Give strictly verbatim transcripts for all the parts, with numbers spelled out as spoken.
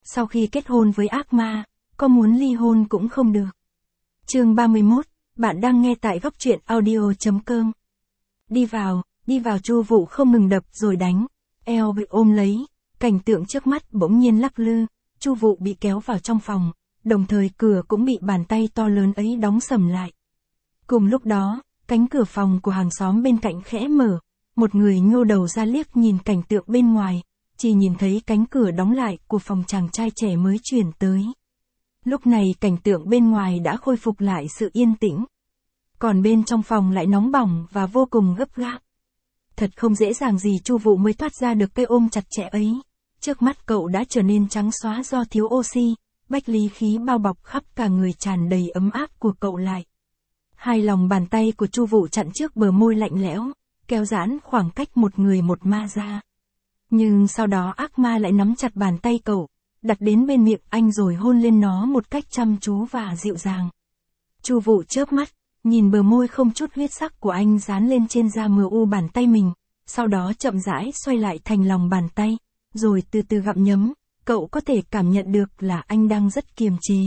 sau khi kết hôn với ác ma, có muốn ly hôn cũng không được. Chương ba mươi mốt, bạn đang nghe tại góc truyện audio chấm com. Đi vào, đi vào Chu Vũ không ngừng đập rồi đánh, eo bị ôm lấy, cảnh tượng trước mắt bỗng nhiên lắc lư, Chu Vũ bị kéo vào trong phòng, đồng thời cửa cũng bị bàn tay to lớn ấy đóng sầm lại. Cùng lúc đó, cánh cửa phòng của hàng xóm bên cạnh khẽ mở, một người nhô đầu ra liếc nhìn cảnh tượng bên ngoài, chỉ nhìn thấy cánh cửa đóng lại của phòng chàng trai trẻ mới chuyển tới. Lúc này cảnh tượng bên ngoài đã khôi phục lại sự yên tĩnh. Còn bên trong phòng lại nóng bỏng và vô cùng gấp gáp. Thật không dễ dàng gì Chu Vũ mới thoát ra được cái ôm chặt chẽ ấy. Trước mắt cậu đã trở nên trắng xóa do thiếu oxy, bách lý khí bao bọc khắp cả người tràn đầy ấm áp của cậu lại. Hai lòng bàn tay của Chu Vũ chặn trước bờ môi lạnh lẽo, kéo giãn khoảng cách một người một ma ra. Nhưng sau đó ác ma lại nắm chặt bàn tay cậu, đặt đến bên miệng anh rồi hôn lên nó một cách chăm chú và dịu dàng. Chu Vũ chớp mắt, nhìn bờ môi không chút huyết sắc của anh dán lên trên da mờ u bàn tay mình, sau đó chậm rãi xoay lại thành lòng bàn tay, rồi từ từ gặm nhấm, cậu có thể cảm nhận được là anh đang rất kiềm chế.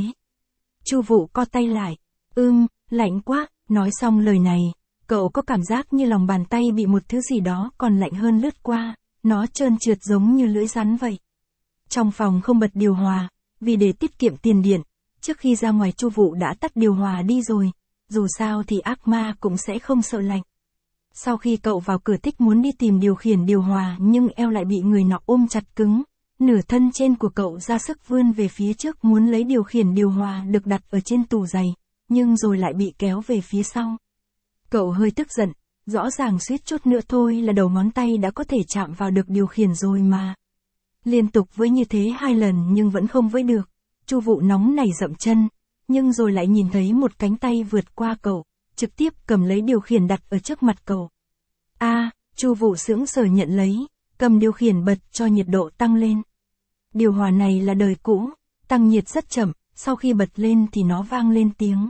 Chu Vũ co tay lại, ưm, lạnh quá, nói xong lời này, cậu có cảm giác như lòng bàn tay bị một thứ gì đó còn lạnh hơn lướt qua, nó trơn trượt giống như lưỡi rắn vậy. Trong phòng không bật điều hòa, vì để tiết kiệm tiền điện, trước khi ra ngoài Chu Vũ đã tắt điều hòa đi rồi, dù sao thì ác ma cũng sẽ không sợ lạnh. Sau khi cậu vào cửa thích muốn đi tìm điều khiển điều hòa nhưng eo lại bị người nọ ôm chặt cứng, nửa thân trên của cậu ra sức vươn về phía trước muốn lấy điều khiển điều hòa được đặt ở trên tủ giày, nhưng rồi lại bị kéo về phía sau. Cậu hơi tức giận, rõ ràng suýt chút nữa thôi là đầu ngón tay đã có thể chạm vào được điều khiển rồi mà. Liên tục với như thế hai lần nhưng vẫn không với được, Chu Vũ nóng nảy dậm chân, nhưng rồi lại nhìn thấy một cánh tay vượt qua cậu, trực tiếp cầm lấy điều khiển đặt ở trước mặt cậu. A, à, Chu Vũ sững sờ nhận lấy, cầm điều khiển bật cho nhiệt độ tăng lên. Điều hòa này là đời cũ, tăng nhiệt rất chậm, sau khi bật lên thì nó vang lên tiếng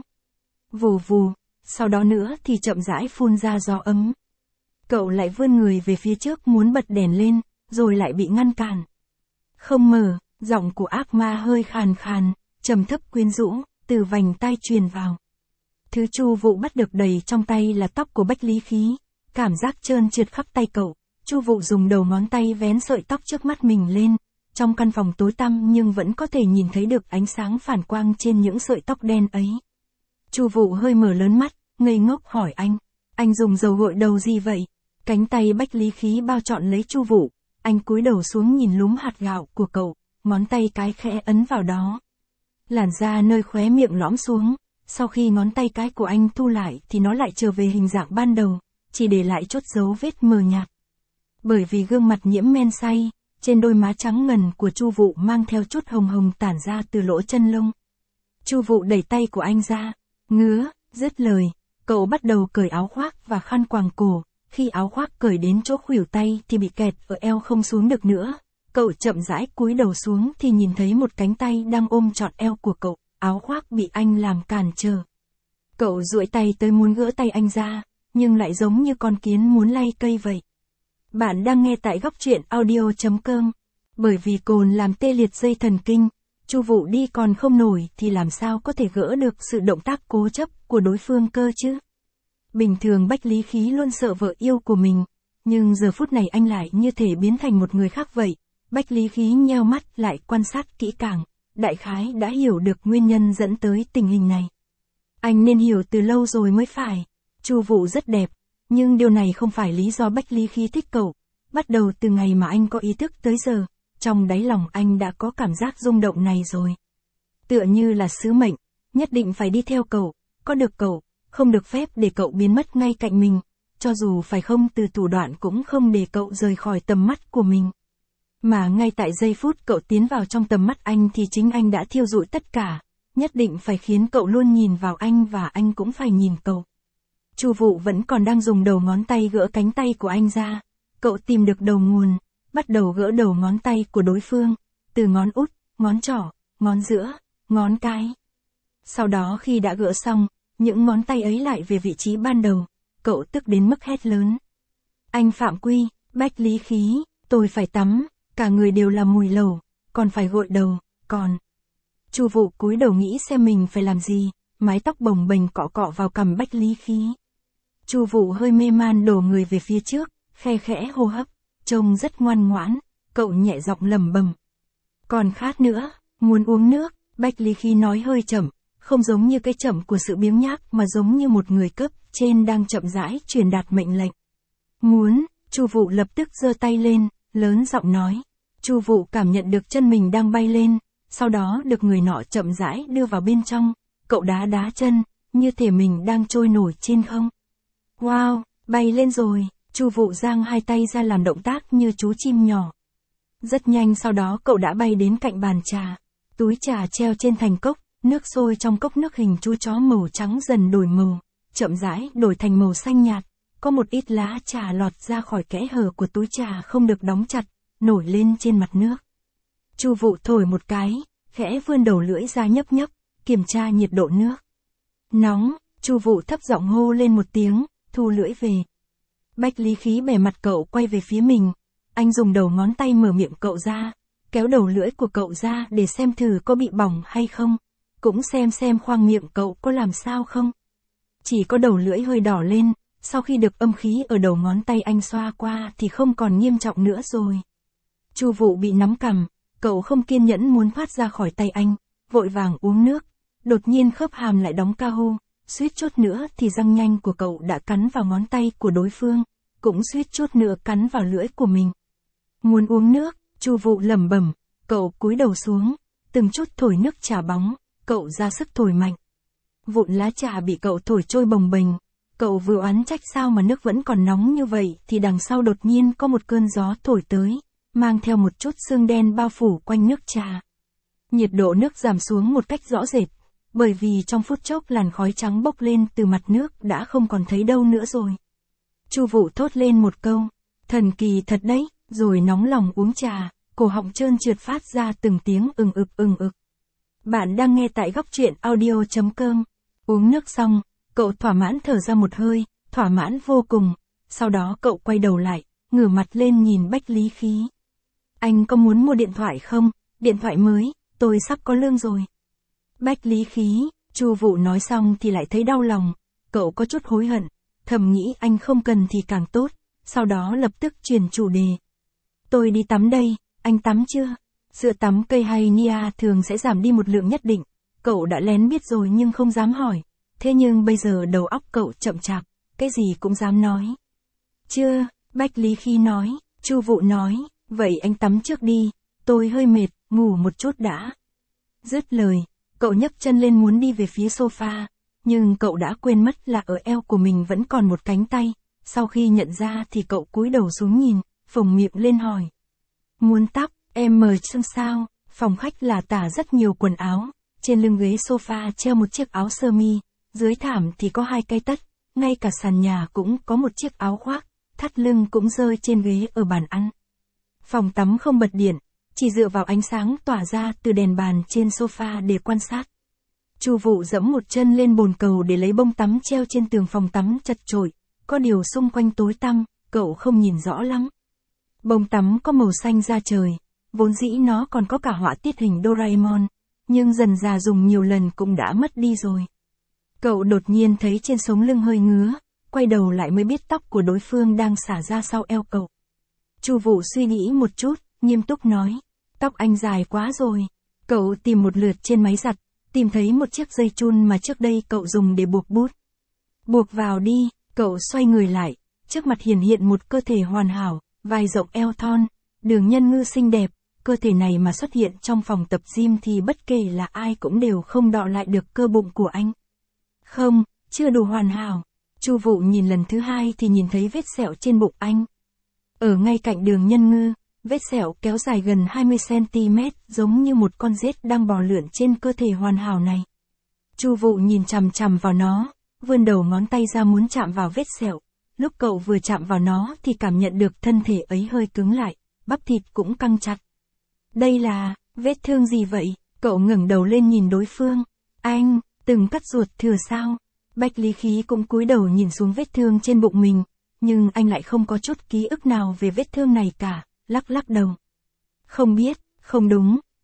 vù vù, sau đó nữa thì chậm rãi phun ra gió ấm. Cậu lại vươn người về phía trước muốn bật đèn lên, rồi lại bị ngăn cản. Không mở, giọng của ác ma hơi khàn khàn, trầm thấp quyến rũ, từ vành tai truyền vào. Thứ Chu Vũ bắt được đầy trong tay là tóc của bách lý khí, cảm giác trơn trượt khắp tay cậu, Chu Vũ dùng đầu ngón tay vén sợi tóc trước mắt mình lên, trong căn phòng tối tăm nhưng vẫn có thể nhìn thấy được ánh sáng phản quang trên những sợi tóc đen ấy. Chu Vũ hơi mở lớn mắt, ngây ngốc hỏi anh, anh dùng dầu gội đầu gì vậy? Cánh tay bách lý khí bao trọn lấy Chu Vũ, anh cúi đầu xuống nhìn lúm hạt gạo của cậu, ngón tay cái khẽ ấn vào đó. Làn da nơi khóe miệng lõm xuống, sau khi ngón tay cái của anh thu lại thì nó lại trở về hình dạng ban đầu, chỉ để lại chốt dấu vết mờ nhạt. Bởi vì gương mặt nhiễm men say, trên đôi má trắng ngần của Chu Vũ mang theo chút hồng hồng tản ra từ lỗ chân lông. Chu Vũ đẩy tay của anh ra, ngứa, dứt lời, cậu bắt đầu cởi áo khoác và khăn quàng cổ, khi áo khoác cởi đến chỗ khuỷu tay thì bị kẹt ở eo không xuống được nữa. Cậu chậm rãi cúi đầu xuống thì nhìn thấy một cánh tay đang ôm trọn eo của cậu, áo khoác bị anh làm cản trở. Cậu duỗi tay tới muốn gỡ tay anh ra, nhưng lại giống như con kiến muốn lay cây vậy. Bạn đang nghe tại góc truyện audio chấm com. Bởi vì cồn làm tê liệt dây thần kinh, Chu Vũ đi còn không nổi thì làm sao có thể gỡ được sự động tác cố chấp của đối phương cơ chứ? Bình thường bách lý khí luôn sợ vợ yêu của mình, nhưng giờ phút này anh lại như thể biến thành một người khác vậy. Bách lý khí nheo mắt lại quan sát kỹ càng, đại khái đã hiểu được nguyên nhân dẫn tới tình hình này. Anh nên hiểu từ lâu rồi mới phải. Chu Vũ rất đẹp, nhưng điều này không phải lý do bách lý khí thích cậu. Bắt đầu từ ngày mà anh có ý thức tới giờ, trong đáy lòng anh đã có cảm giác rung động này rồi. Tựa như là sứ mệnh, nhất định phải đi theo cậu, có được cậu, không được phép để cậu biến mất ngay cạnh mình, cho dù phải không từ thủ đoạn cũng không để cậu rời khỏi tầm mắt của mình. Mà ngay tại giây phút cậu tiến vào trong tầm mắt anh thì chính anh đã thiêu rụi tất cả, nhất định phải khiến cậu luôn nhìn vào anh và anh cũng phải nhìn cậu. Chu Vũ vẫn còn đang dùng đầu ngón tay gỡ cánh tay của anh ra, cậu tìm được đầu nguồn, bắt đầu gỡ đầu ngón tay của đối phương, từ ngón út, ngón trỏ, ngón giữa, ngón cái. Sau đó khi đã gỡ xong, những ngón tay ấy lại về vị trí ban đầu, cậu tức đến mức hét lớn. Anh phạm quy, bách lý khí, tôi phải tắm, cả người đều là mùi lẩu, còn phải gội đầu, còn. Chu Vụ cúi đầu nghĩ xem mình phải làm gì, mái tóc bồng bềnh cọ cọ vào cằm Bách Lý Khí. Chu Vụ hơi mê man đổ người về phía trước, khe khẽ hô hấp, trông rất ngoan ngoãn, cậu nhẹ giọng lẩm bẩm. Còn khát nữa, muốn uống nước, Bách Lý Khí nói hơi chậm, không giống như cái chậm của sự biếng nhác mà giống như một người cấp trên đang chậm rãi truyền đạt mệnh lệnh. Muốn, Chu Vụ lập tức giơ tay lên, lớn giọng nói. Chu Vụ cảm nhận được chân mình đang bay lên, sau đó được người nọ chậm rãi đưa vào bên trong, cậu đá đá chân, như thể mình đang trôi nổi trên không. Wow, bay lên rồi, Chu Vụ giang hai tay ra làm động tác như chú chim nhỏ. Rất nhanh sau đó cậu đã bay đến cạnh bàn trà, túi trà treo trên thành cốc, nước sôi trong cốc nước hình chú chó màu trắng dần đổi màu, chậm rãi đổi thành màu xanh nhạt, có một ít lá trà lọt ra khỏi kẽ hở của túi trà không được đóng chặt, nổi lên trên mặt nước. Chu Vụ thổi một cái, khẽ vươn đầu lưỡi ra nhấp nhấp, kiểm tra nhiệt độ nước. Nóng, Chu Vụ thấp giọng hô lên một tiếng, thu lưỡi về. Bách Lý Khí bẻ mặt cậu quay về phía mình, anh dùng đầu ngón tay mở miệng cậu ra, kéo đầu lưỡi của cậu ra để xem thử có bị bỏng hay không, cũng xem xem khoang miệng cậu có làm sao không. Chỉ có đầu lưỡi hơi đỏ lên, sau khi được âm khí ở đầu ngón tay anh xoa qua thì không còn nghiêm trọng nữa rồi. Chu Vụ bị nắm cằm, cậu không kiên nhẫn muốn thoát ra khỏi tay anh, vội vàng uống nước, đột nhiên khớp hàm lại đóng ca hô, suýt chút nữa thì răng nanh của cậu đã cắn vào ngón tay của đối phương, cũng suýt chút nữa cắn vào lưỡi của mình. Muốn uống nước, Chu Vụ lẩm bẩm, cậu cúi đầu xuống, từng chút thổi nước trà bóng, cậu ra sức thổi mạnh. Vụn lá trà bị cậu thổi trôi bồng bềnh, cậu vừa oán trách sao mà nước vẫn còn nóng như vậy thì đằng sau đột nhiên có một cơn gió thổi tới, mang theo một chút sương đen bao phủ quanh nước trà. Nhiệt độ nước giảm xuống một cách rõ rệt, bởi vì trong phút chốc làn khói trắng bốc lên từ mặt nước đã không còn thấy đâu nữa rồi. Chu Vụ thốt lên một câu, thần kỳ thật đấy, rồi nóng lòng uống trà, cổ họng trơn trượt phát ra từng tiếng ừng ực ừng ực. Bạn đang nghe tại góc truyện audio chấm com. Uống nước xong, cậu thỏa mãn thở ra một hơi, thỏa mãn vô cùng, sau đó cậu quay đầu lại, ngửa mặt lên nhìn Bách Lý Khí. Anh có muốn mua điện thoại không? Điện thoại mới, tôi sắp có lương rồi. Bách Lý Khí, Chu Vụ nói xong thì lại thấy đau lòng, cậu có chút hối hận, thầm nghĩ anh không cần thì càng tốt, sau đó lập tức chuyển chủ đề. Tôi đi tắm đây, anh tắm chưa? Sữa tắm cây hay Nia thường sẽ giảm đi một lượng nhất định, cậu đã lén biết rồi nhưng không dám hỏi, thế nhưng bây giờ đầu óc cậu chậm chạp, cái gì cũng dám nói. Chưa, Bách Lý Khí nói, Chu Vụ nói, vậy anh tắm trước đi, tôi hơi mệt, ngủ một chút đã. Dứt lời, cậu nhấc chân lên muốn đi về phía sofa, nhưng cậu đã quên mất là ở eo của mình vẫn còn một cánh tay, sau khi nhận ra thì cậu cúi đầu xuống nhìn, phồng miệng lên hỏi. Muốn tóc, em mời chân sao? Phòng khách là tả rất nhiều quần áo, trên lưng ghế sofa treo một chiếc áo sơ mi, dưới thảm thì có hai cái tất, ngay cả sàn nhà cũng có một chiếc áo khoác, thắt lưng cũng rơi trên ghế ở bàn ăn. Phòng tắm không bật điện, chỉ dựa vào ánh sáng tỏa ra từ đèn bàn trên sofa để quan sát. Chu Vụ dẫm một chân lên bồn cầu để lấy bông tắm treo trên tường phòng tắm chật chội, có điều xung quanh tối tăm, cậu không nhìn rõ lắm. Bông tắm có màu xanh da trời, vốn dĩ nó còn có cả họa tiết hình Doraemon, nhưng dần dà dùng nhiều lần cũng đã mất đi rồi. Cậu đột nhiên thấy trên sống lưng hơi ngứa, quay đầu lại mới biết tóc của đối phương đang xả ra sau eo cậu. Chu Vụ suy nghĩ một chút, nghiêm túc nói, tóc anh dài quá rồi. Cậu tìm một lượt trên máy giặt, tìm thấy một chiếc dây chun mà trước đây cậu dùng để buộc bút. Buộc vào đi, cậu xoay người lại, trước mặt hiển hiện một cơ thể hoàn hảo, vai rộng eo thon, đường nhân ngư xinh đẹp, cơ thể này mà xuất hiện trong phòng tập gym thì bất kể là ai cũng đều không đọ lại được cơ bụng của anh. Không, chưa đủ hoàn hảo. Chu Vụ nhìn lần thứ hai thì nhìn thấy vết sẹo trên bụng anh. Ở ngay cạnh đường nhân ngư, vết sẹo kéo dài gần hai mươi xăng-ti-mét, giống như một con rết đang bò lượn trên cơ thể hoàn hảo này. Chu Vụ nhìn chằm chằm vào nó, vươn đầu ngón tay ra muốn chạm vào vết sẹo. Lúc cậu vừa chạm vào nó thì cảm nhận được thân thể ấy hơi cứng lại, bắp thịt cũng căng chặt. Đây là, vết thương gì vậy? Cậu ngẩng đầu lên nhìn đối phương. Anh, từng cắt ruột thừa sao? Bách Lý Khí cũng cúi đầu nhìn xuống vết thương trên bụng mình, nhưng anh lại không có chút ký ức nào về vết thương này cả, lắc lắc đầu. Không biết, không đúng,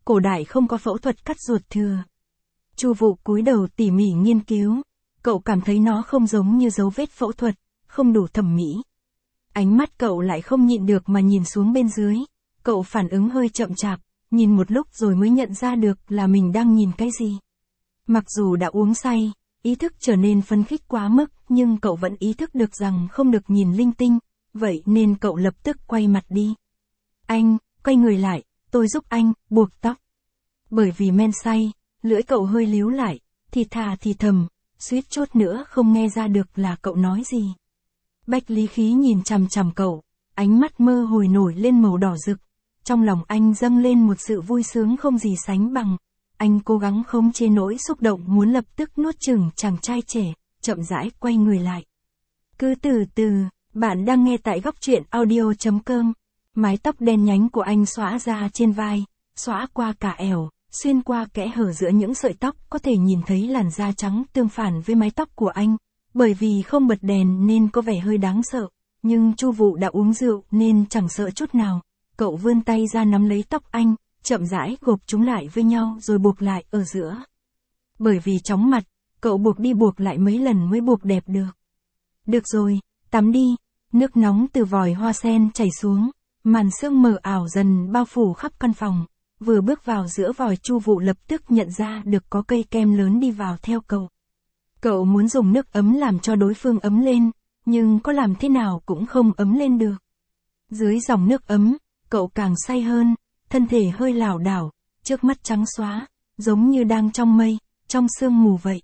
cổ đại không có phẫu thuật cắt ruột thừa. Chu Vụ cúi đầu tỉ mỉ nghiên cứu, cậu cảm thấy nó không giống như dấu vết phẫu thuật, không đủ thẩm mỹ. Ánh mắt cậu lại không nhịn được mà nhìn xuống bên dưới, cậu phản ứng hơi chậm chạp, nhìn một lúc rồi mới nhận ra được là mình đang nhìn cái gì. Mặc dù đã uống say, ý thức trở nên phấn khích quá mức, nhưng cậu vẫn ý thức được rằng không được nhìn linh tinh, vậy nên cậu lập tức quay mặt đi. Anh, quay người lại, tôi giúp anh, buộc tóc. Bởi vì men say, lưỡi cậu hơi líu lại, thì thà thì thầm, suýt chốt nữa không nghe ra được là cậu nói gì. Bách Lý Khí nhìn chằm chằm cậu, ánh mắt mơ hồi nổi lên màu đỏ rực. Trong lòng anh dâng lên một sự vui sướng không gì sánh bằng. Anh cố gắng khống chế nỗi xúc động muốn lập tức nuốt chửng chàng trai trẻ, chậm rãi quay người lại. Cứ từ từ, bạn đang nghe tại góc truyện audio chấm com. Mái tóc đen nhánh của anh xõa ra trên vai, xõa qua cả ẻo, xuyên qua kẽ hở giữa những sợi tóc có thể nhìn thấy làn da trắng tương phản với mái tóc của anh. Bởi vì không bật đèn nên có vẻ hơi đáng sợ, nhưng Chu Vụ đã uống rượu nên chẳng sợ chút nào. Cậu vươn tay ra nắm lấy tóc anh, chậm rãi gộp chúng lại với nhau rồi buộc lại ở giữa. Bởi vì chóng mặt, cậu buộc đi buộc lại mấy lần mới buộc đẹp được. Được rồi, tắm đi. Nước nóng từ vòi hoa sen chảy xuống, màn sương mờ ảo dần bao phủ khắp căn phòng. Vừa bước vào giữa vòi, Chu Vụ lập tức nhận ra được có cây kem lớn đi vào theo cậu. Cậu muốn dùng nước ấm làm cho đối phương ấm lên, nhưng có làm thế nào cũng không ấm lên được. Dưới dòng nước ấm, cậu càng say hơn, thân thể hơi lảo đảo, trước mắt trắng xóa, giống như đang trong mây, trong sương mù vậy.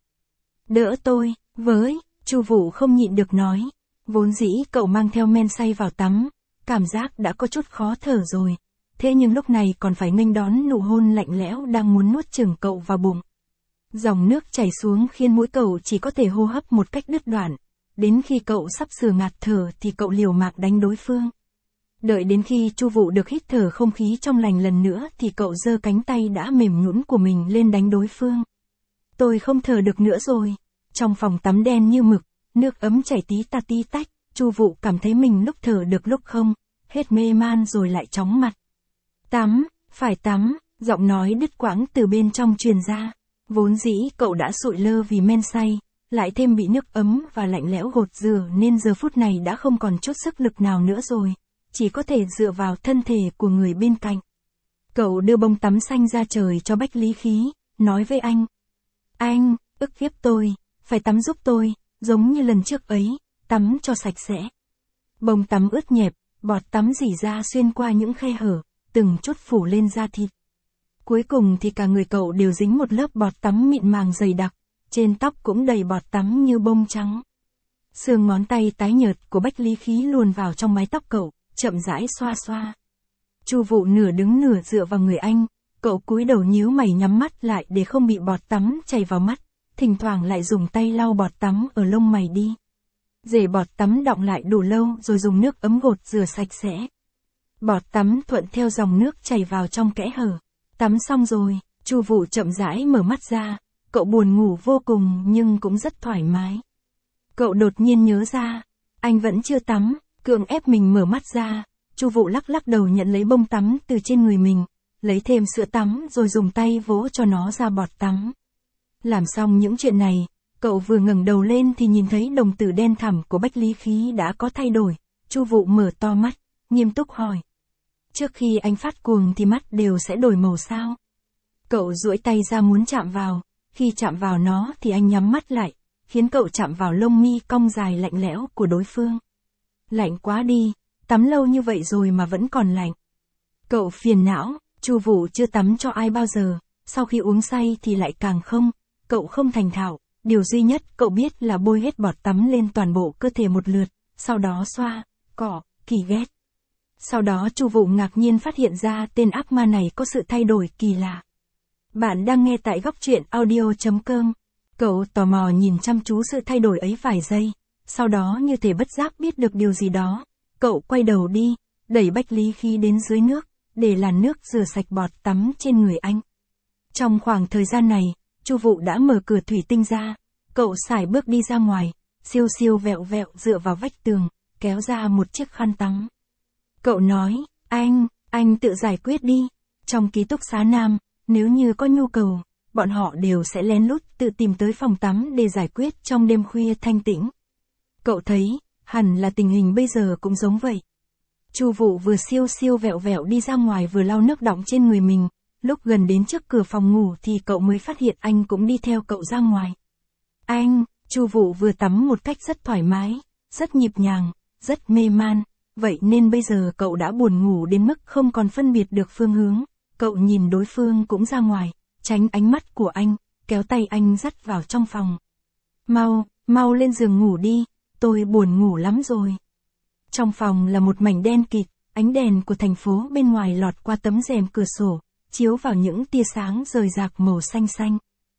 Đỡ tôi, với, Chu Vụ không nhịn được nói. Vốn dĩ cậu mang theo men say vào tắm, cảm giác đã có chút khó thở rồi. Thế nhưng lúc này còn phải nghênh đón nụ hôn lạnh lẽo đang muốn nuốt chửng cậu vào bụng. Dòng nước chảy xuống khiến mũi cậu chỉ có thể hô hấp một cách đứt đoạn. Đến khi cậu sắp sửa ngạt thở thì cậu liều mạng đánh đối phương. Đợi đến khi Chu Vụ được hít thở không khí trong lành lần nữa thì cậu giơ cánh tay đã mềm nhũn của mình lên đánh đối phương. Tôi không thở được nữa rồi. Trong phòng tắm đen như mực, nước ấm chảy tí ta tí tách, Chu Vụ cảm thấy mình lúc thở được lúc không, hết mê man rồi lại chóng mặt. Tắm, phải tắm, giọng nói đứt quãng từ bên trong truyền ra. Vốn dĩ cậu đã sụi lơ vì men say, lại thêm bị nước ấm và lạnh lẽo gột rửa nên giờ phút này đã không còn chút sức lực nào nữa rồi, chỉ có thể dựa vào thân thể của người bên cạnh. Cậu đưa bông tắm xanh ra trời cho Bách Lý Khí, nói với anh. Anh, ức hiếp tôi, phải tắm giúp tôi, giống như lần trước ấy, tắm cho sạch sẽ. Bông tắm ướt nhẹp, bọt tắm rỉ ra xuyên qua những khe hở, từng chút phủ lên da thịt. Cuối cùng thì cả người cậu đều dính một lớp bọt tắm mịn màng dày đặc, trên tóc cũng đầy bọt tắm như bông trắng. Xương ngón tay tái nhợt của Bách Lý Khí luồn vào trong mái tóc cậu, chậm rãi xoa xoa. Chu Vụ nửa đứng nửa dựa vào người anh, cậu cúi đầu nhíu mày nhắm mắt lại để không bị bọt tắm chảy vào mắt, thỉnh thoảng lại dùng tay lau bọt tắm ở lông mày đi. Để bọt tắm đọng lại đủ lâu rồi dùng nước ấm gột rửa sạch sẽ. Bọt tắm thuận theo dòng nước chảy vào trong kẽ hở. Tắm xong rồi, Chu Vụ chậm rãi mở mắt ra, cậu buồn ngủ vô cùng nhưng cũng rất thoải mái. Cậu đột nhiên nhớ ra, anh vẫn chưa tắm, cưỡng ép mình mở mắt ra, Chu Vụ lắc lắc đầu nhận lấy bông tắm từ trên người mình, lấy thêm sữa tắm rồi dùng tay vỗ cho nó ra bọt tắm. Làm xong những chuyện này, cậu vừa ngẩng đầu lên thì nhìn thấy đồng tử đen thẳm của Bách Lý Khí đã có thay đổi. Chu Vụ mở to mắt, nghiêm túc hỏi. Trước khi anh phát cuồng thì mắt đều sẽ đổi màu sao? Cậu duỗi tay ra muốn chạm vào, khi chạm vào nó thì anh nhắm mắt lại, khiến cậu chạm vào lông mi cong dài lạnh lẽo của đối phương. Lạnh quá đi, tắm lâu như vậy rồi mà vẫn còn lạnh. Cậu phiền não, Chu Vụ chưa tắm cho ai bao giờ, sau khi uống say thì lại càng không. Cậu không thành thạo, điều duy nhất cậu biết là bôi hết bọt tắm lên toàn bộ cơ thể một lượt, sau đó xoa, cọ, kỳ ghét. Sau đó Chu Vụ ngạc nhiên phát hiện ra tên ác ma này có sự thay đổi kỳ lạ. Bạn đang nghe tại góc truyện audio chấm com. Cậu tò mò nhìn chăm chú sự thay đổi ấy vài giây, sau đó như thể bất giác biết được điều gì đó. Cậu quay đầu đi, đẩy Bách Lý Khí đến dưới nước, để làn nước rửa sạch bọt tắm trên người anh. Trong khoảng thời gian này, Chu Vụ đã mở cửa thủy tinh ra, cậu sải bước đi ra ngoài, siêu siêu vẹo vẹo dựa vào vách tường, kéo ra một chiếc khăn tắm. Cậu nói, anh, anh tự giải quyết đi. Trong ký túc xá nam, nếu như có nhu cầu, bọn họ đều sẽ lén lút tự tìm tới phòng tắm để giải quyết trong đêm khuya thanh tĩnh. Cậu thấy, hẳn là tình hình bây giờ cũng giống vậy. Chu Vụ vừa siêu siêu vẹo vẹo đi ra ngoài vừa lau nước đọng trên người mình, lúc gần đến trước cửa phòng ngủ thì cậu mới phát hiện anh cũng đi theo cậu ra ngoài. Anh, Chu Vụ vừa tắm một cách rất thoải mái, rất nhịp nhàng, rất mê man, vậy nên bây giờ cậu đã buồn ngủ đến mức không còn phân biệt được phương hướng. Cậu nhìn đối phương cũng ra ngoài, tránh ánh mắt của anh, kéo tay anh dắt vào trong phòng. Mau, mau lên giường ngủ đi, tôi buồn ngủ lắm rồi. Trong phòng là một mảnh đen kịt, ánh đèn của thành phố bên ngoài lọt qua tấm rèm cửa sổ, chiếu vào những tia sáng rời rạc màu xanh xanh.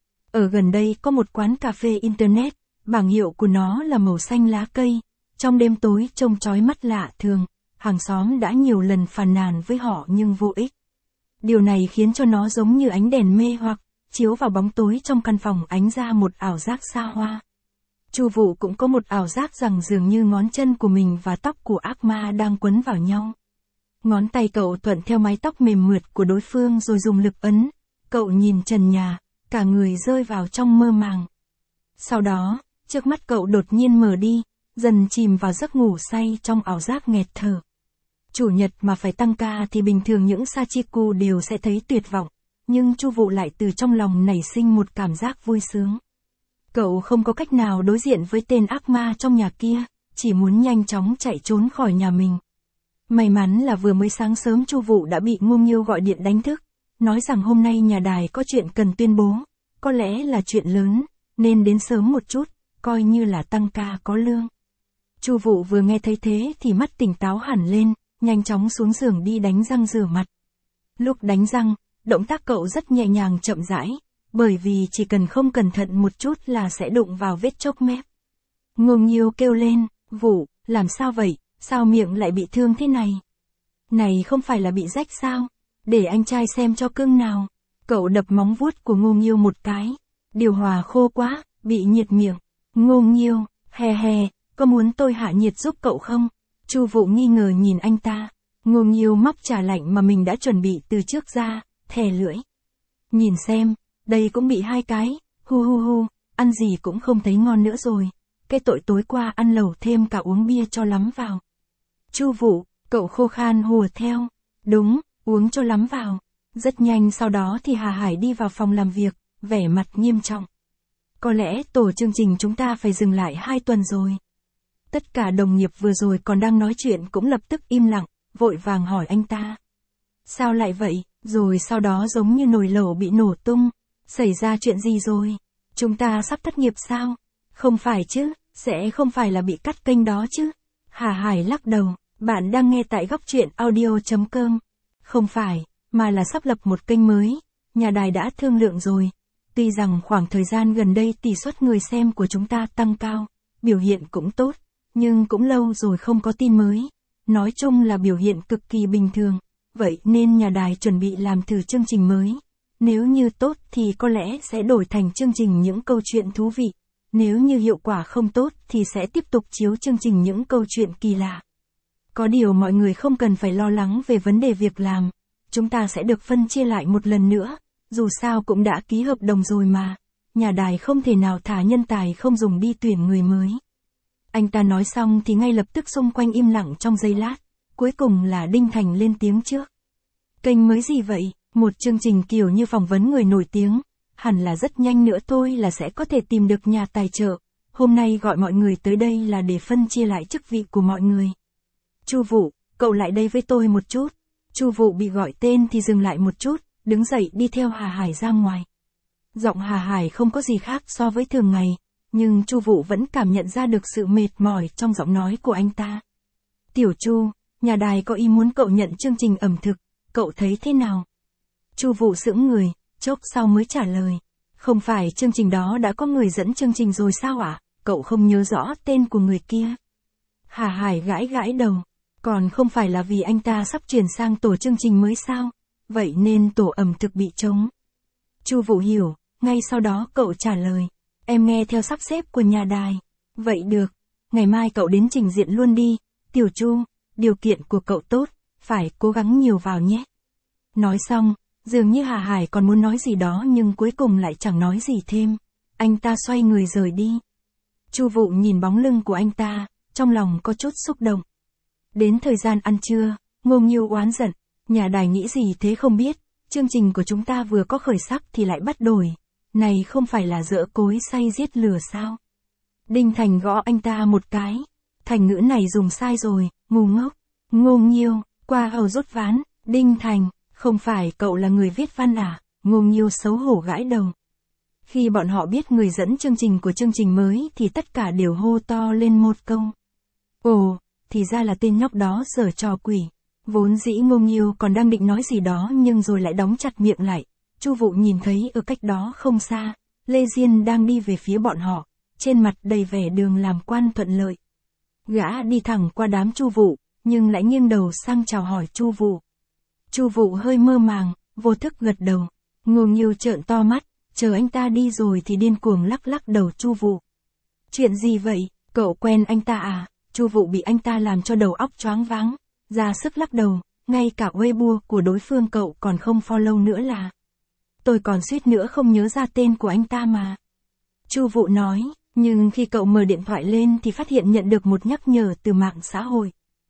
Ở gần đây có một quán cà phê internet, bảng hiệu của nó là màu xanh lá cây. Trong đêm tối trông chói mắt lạ thường, hàng xóm đã nhiều lần phàn nàn với họ nhưng vô ích. Điều này khiến cho nó giống như ánh đèn mê hoặc, chiếu vào bóng tối trong căn phòng ánh ra một ảo giác xa hoa. Chu Vụ cũng có một ảo giác rằng dường như ngón chân của mình và tóc của ác ma đang quấn vào nhau. Ngón tay cậu thuận theo mái tóc mềm mượt của đối phương rồi dùng lực ấn. Cậu nhìn trần nhà, cả người rơi vào trong mơ màng. Sau đó, trước mắt cậu đột nhiên mở đi, dần chìm vào giấc ngủ say trong ảo giác nghẹt thở. Chủ nhật mà phải tăng ca thì bình thường những Sachiku đều sẽ thấy tuyệt vọng, nhưng Chu Vụ lại từ trong lòng nảy sinh một cảm giác vui sướng. Cậu không có cách nào đối diện với tên ác ma trong nhà kia, chỉ muốn nhanh chóng chạy trốn khỏi nhà mình. May mắn là vừa mới sáng sớm Chu Vụ đã bị Ngô Nghiêu gọi điện đánh thức, nói rằng hôm nay nhà đài có chuyện cần tuyên bố, có lẽ là chuyện lớn, nên đến sớm một chút, coi như là tăng ca có lương. Chu Vụ vừa nghe thấy thế thì mắt tỉnh táo hẳn lên, nhanh chóng xuống giường đi đánh răng rửa mặt. Lúc đánh răng, động tác cậu rất nhẹ nhàng chậm rãi, bởi vì chỉ cần không cẩn thận một chút là sẽ đụng vào vết chốc mép. Ngô Nghiêu kêu lên, Vụ, làm sao vậy, sao miệng lại bị thương thế này? Này không phải là bị rách sao? Để anh trai xem cho cưng nào. Cậu đập móng vuốt của Ngô Nghiêu một cái. Điều hòa khô quá, bị nhiệt miệng. Ngô Nghiêu, hè hè, có muốn tôi hạ nhiệt giúp cậu không? Chu Vụ nghi ngờ nhìn anh ta. Ngô Nghiêu móc trà lạnh mà mình đã chuẩn bị từ trước ra, thè lưỡi. Nhìn xem, đây cũng bị hai cái, hu hu hu, ăn gì cũng không thấy ngon nữa rồi. Cái tội tối qua ăn lẩu thêm cả uống bia cho lắm vào. Chu Vụ, cậu khô khan hùa theo. Đúng, uống cho lắm vào. Rất nhanh sau đó thì Hà Hải đi vào phòng làm việc, vẻ mặt nghiêm trọng. Có lẽ tổ chương trình chúng ta phải dừng lại hai tuần rồi. Tất cả đồng nghiệp vừa rồi còn đang nói chuyện cũng lập tức im lặng, vội vàng hỏi anh ta. Sao lại vậy, rồi sau đó giống như nồi lẩu bị nổ tung. Xảy ra chuyện gì rồi? Chúng ta sắp thất nghiệp sao? Không phải chứ, sẽ không phải là bị cắt kênh đó chứ. Hà Hải lắc đầu, bạn đang nghe tại góc truyện audio chấm com. Không phải, mà là sắp lập một kênh mới, nhà đài đã thương lượng rồi. Tuy rằng khoảng thời gian gần đây tỷ suất người xem của chúng ta tăng cao, biểu hiện cũng tốt, nhưng cũng lâu rồi không có tin mới. Nói chung là biểu hiện cực kỳ bình thường, vậy nên nhà đài chuẩn bị làm thử chương trình mới. Nếu như tốt thì có lẽ sẽ đổi thành chương trình những câu chuyện thú vị. Nếu như hiệu quả không tốt thì sẽ tiếp tục chiếu chương trình những câu chuyện kỳ lạ. Có điều mọi người không cần phải lo lắng về vấn đề việc làm. Chúng ta sẽ được phân chia lại một lần nữa. Dù sao cũng đã ký hợp đồng rồi mà. Nhà đài không thể nào thả nhân tài không dùng đi tuyển người mới. Anh ta nói xong thì ngay lập tức xung quanh im lặng trong giây lát. Cuối cùng là Đinh Thành lên tiếng trước. Kênh mới gì vậy? Một chương trình kiểu như phỏng vấn người nổi tiếng. Hẳn là rất nhanh nữa thôi là sẽ có thể tìm được nhà tài trợ. Hôm nay gọi mọi người tới đây là để phân chia lại chức vị của mọi người. Chu Vụ, cậu lại đây với tôi một chút. Chu Vụ bị gọi tên thì dừng lại một chút, đứng dậy đi theo Hà Hải ra ngoài. Giọng Hà Hải không có gì khác so với thường ngày, nhưng Chu Vụ vẫn cảm nhận ra được sự mệt mỏi trong giọng nói của anh ta. Tiểu Chu, nhà đài có ý muốn cậu nhận chương trình ẩm thực, cậu thấy thế nào? Chu Vụ sững người, chốc sau mới trả lời. Không phải chương trình đó đã có người dẫn chương trình rồi sao ạ? À? Cậu không nhớ rõ tên của người kia. Hà Hải gãi gãi đầu. Còn không phải là vì anh ta sắp chuyển sang tổ chương trình mới sao? Vậy nên tổ ẩm thực bị trống. Chu Vụ hiểu, ngay sau đó cậu trả lời. Em nghe theo sắp xếp của nhà đài. Vậy được, ngày mai cậu đến trình diện luôn đi. Tiểu Chu, điều kiện của cậu tốt, phải cố gắng nhiều vào nhé. Nói xong, Dường như Hà Hải còn muốn nói gì đó nhưng cuối cùng lại chẳng nói gì thêm. Anh ta xoay người rời đi. Chu Vụ nhìn bóng lưng của anh ta, trong lòng có chút xúc động. Đến thời gian ăn trưa, Ngô Nghiêu oán giận, nhà đài nghĩ gì thế không biết, chương trình của chúng ta vừa có khởi sắc thì lại bắt đổi. Này không phải là dỡ cối xay giết lửa sao? Đinh Thành gõ anh ta một cái. Thành ngữ này dùng sai rồi, ngu ngốc. Ngô Nghiêu, qua hầu rút ván. Đinh Thành, không phải cậu là người viết văn à? Ngô Nghiêu xấu hổ gãi đầu. Khi bọn họ biết người dẫn chương trình của chương trình mới thì tất cả đều hô to lên một câu. Ồ, thì ra là tên nhóc đó giở trò quỷ. Vốn dĩ Ngô Nghiêu còn đang định nói gì đó nhưng rồi lại đóng chặt miệng lại. Chu Vụ nhìn thấy ở cách đó không xa, Lê Diên đang đi về phía bọn họ, trên mặt đầy vẻ đường làm quan thuận lợi. Gã đi thẳng qua đám Chu Vụ, nhưng lại nghiêng đầu sang chào hỏi Chu Vụ. Chu Vụ hơi mơ màng, vô thức gật đầu. Ngô Nghiêu trợn to mắt, chờ anh ta đi rồi thì điên cuồng lắc lắc đầu Chu Vụ. Chuyện gì vậy, cậu quen anh ta à? Chu Vụ bị anh ta làm cho đầu óc choáng váng, ra sức lắc đầu, ngay cả Weibo của đối phương cậu còn không follow nữa là. Tôi còn suýt nữa không nhớ ra tên của anh ta mà. Chu Vụ nói, nhưng khi cậu mở điện thoại lên thì phát hiện nhận được một nhắc nhở từ mạng xã hội.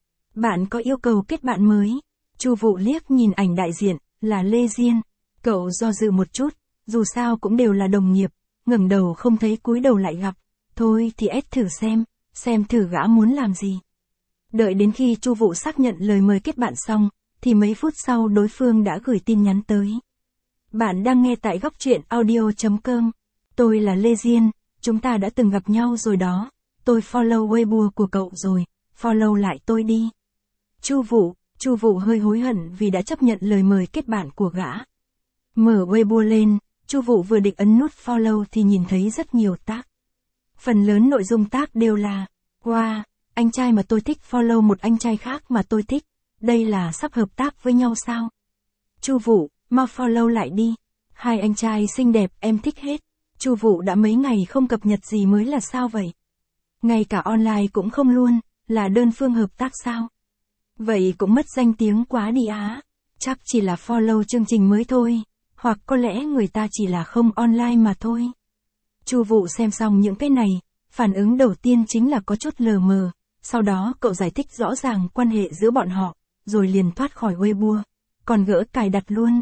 Bạn có yêu cầu kết bạn mới. Chu Vụ liếc nhìn ảnh đại diện, là Lê Diên. Cậu do dự một chút, dù sao cũng đều là đồng nghiệp, ngẩng đầu không thấy cúi đầu lại gặp. Thôi thì ép thử xem, xem thử gã muốn làm gì. Đợi đến khi Chu Vụ xác nhận lời mời kết bạn xong, thì mấy phút sau đối phương đã gửi tin nhắn tới. Bạn đang nghe tại góc truyện audio chấm com. Tôi là Lê Diên, chúng ta đã từng gặp nhau rồi đó. Tôi follow Weibo của cậu rồi, follow lại tôi đi. Chu Vụ, Chu Vụ hơi hối hận vì đã chấp nhận lời mời kết bạn của gã. Mở Weibo lên, Chu Vụ vừa định ấn nút follow thì nhìn thấy rất nhiều tag. Phần lớn nội dung tag đều là, wow, anh trai mà tôi thích follow một anh trai khác mà tôi thích. Đây là sắp hợp tác với nhau sao? Chu Vụ, mau follow lại đi. Hai anh trai xinh đẹp em thích hết. Chu Vụ đã mấy ngày không cập nhật gì mới là sao vậy? Ngay cả online cũng không luôn, là đơn phương hợp tác sao? Vậy cũng mất danh tiếng quá đi á. Chắc chỉ là follow chương trình mới thôi, hoặc có lẽ người ta chỉ là không online mà thôi. Chu Vụ xem xong những cái này, phản ứng đầu tiên chính là có chút lờ mờ, sau đó cậu giải thích rõ ràng quan hệ giữa bọn họ, rồi liền thoát khỏi Weibo, còn gỡ cài đặt luôn.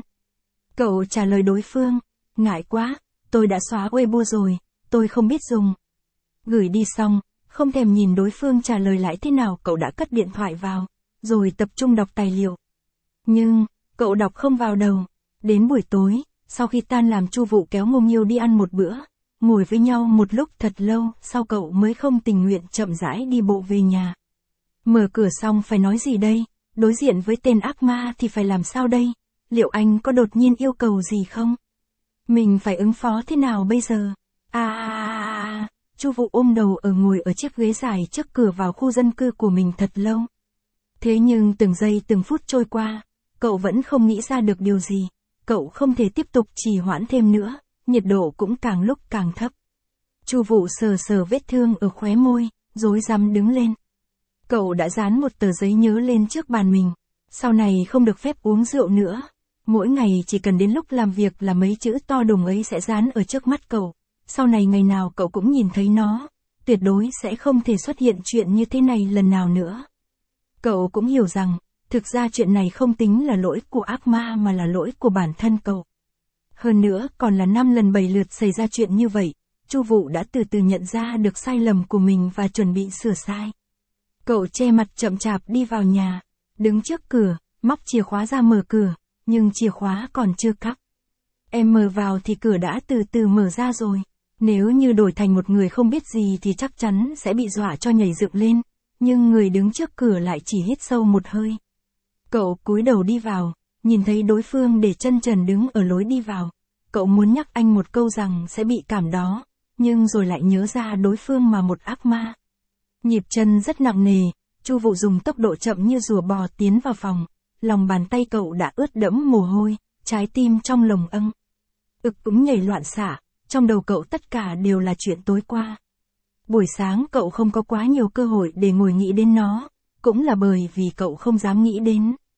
Cậu trả lời đối phương, ngại quá, tôi đã xóa Weibo rồi, tôi không biết dùng. Gửi đi xong, không thèm nhìn đối phương trả lời lại thế nào cậu đã cất điện thoại vào, rồi tập trung đọc tài liệu. Nhưng, cậu đọc không vào đầu. Đến buổi tối, sau khi tan làm Chu Vụ kéo Ngô Nghiêu đi ăn một bữa, ngồi với nhau một lúc thật lâu, sau cậu mới không tình nguyện chậm rãi đi bộ về nhà. Mở cửa xong phải nói gì đây? Đối diện với tên ác ma thì phải làm sao đây? Liệu anh có đột nhiên yêu cầu gì không? Mình phải ứng phó thế nào bây giờ? À à à à, Chu Vụ ôm đầu ở ngồi ở chiếc ghế dài trước cửa vào khu dân cư của mình thật lâu. Thế nhưng từng giây từng phút trôi qua, cậu vẫn không nghĩ ra được điều gì. Cậu không thể tiếp tục trì hoãn thêm nữa, nhiệt độ cũng càng lúc càng thấp. Chu Vụ sờ sờ vết thương ở khóe môi, rối rắm đứng lên. Cậu đã dán một tờ giấy nhớ lên trước bàn mình. Sau này không được phép uống rượu nữa. Mỗi ngày chỉ cần đến lúc làm việc là mấy chữ to đùng ấy sẽ dán ở trước mắt cậu. Sau này ngày nào cậu cũng nhìn thấy nó. Tuyệt đối sẽ không thể xuất hiện chuyện như thế này lần nào nữa. Cậu cũng hiểu rằng, thực ra chuyện này không tính là lỗi của ác ma mà là lỗi của bản thân cậu. Hơn nữa còn là năm lần bảy lượt xảy ra chuyện như vậy, Chu Vụ đã từ từ nhận ra được sai lầm của mình và chuẩn bị sửa sai. Cậu che mặt chậm chạp đi vào nhà, đứng trước cửa, móc chìa khóa ra mở cửa, nhưng chìa khóa còn chưa cắm. Em mở vào thì cửa đã từ từ mở ra rồi. Nếu như đổi thành một người không biết gì thì chắc chắn sẽ bị dọa cho nhảy dựng lên, nhưng người đứng trước cửa lại chỉ hít sâu một hơi. Cậu cúi đầu đi vào, nhìn thấy đối phương để chân trần đứng ở lối đi vào. Cậu muốn nhắc anh một câu rằng sẽ bị cảm đó, nhưng rồi lại nhớ ra đối phương mà một ác ma. Nhịp chân rất nặng nề, Chu Vụ dùng tốc độ chậm như rùa bò tiến vào phòng, lòng bàn tay cậu đã ướt đẫm mồ hôi, trái tim trong lồng âng. Ực cũng nhảy loạn xạ, trong đầu cậu tất cả đều là chuyện tối qua. Buổi sáng cậu không có quá nhiều cơ hội để ngồi nghĩ đến nó, cũng là bởi vì cậu không dám nghĩ đến.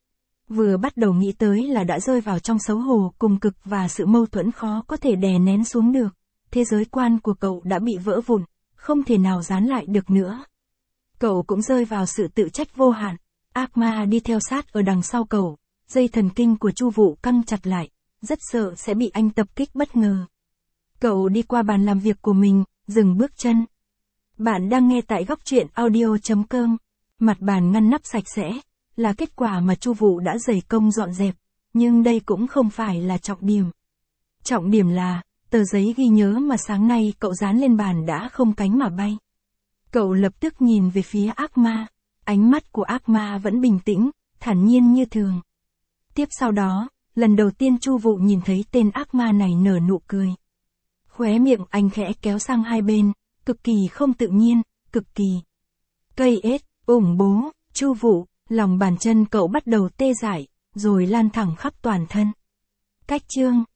Vừa bắt đầu nghĩ tới là đã rơi vào trong xấu hổ cùng cực và sự mâu thuẫn khó có thể đè nén xuống được. Thế giới quan của cậu đã bị vỡ vụn, không thể nào dán lại được nữa. Cậu cũng rơi vào sự tự trách vô hạn. Ác ma đi theo sát ở đằng sau cậu, dây thần kinh của Chu Vũ căng chặt lại, rất sợ sẽ bị anh tập kích bất ngờ. Cậu đi qua bàn làm việc của mình, dừng bước chân. Bạn đang nghe tại góc truyện audio chấm com. Mặt bàn ngăn nắp sạch sẽ, là kết quả mà Chu Vũ đã dày công dọn dẹp, nhưng đây cũng không phải là trọng điểm. Trọng điểm là, tờ giấy ghi nhớ mà sáng nay cậu dán lên bàn đã không cánh mà bay. Cậu lập tức nhìn về phía ác ma, ánh mắt của ác ma vẫn bình tĩnh, thản nhiên như thường. Tiếp sau đó, lần đầu tiên Chu Vũ nhìn thấy tên ác ma này nở nụ cười. Khóe miệng anh khẽ kéo sang hai bên, cực kỳ không tự nhiên, cực kỳ. Cây ết, ủng bố, Chu Vũ, lòng bàn chân cậu bắt đầu tê dại, rồi lan thẳng khắp toàn thân. Cách chương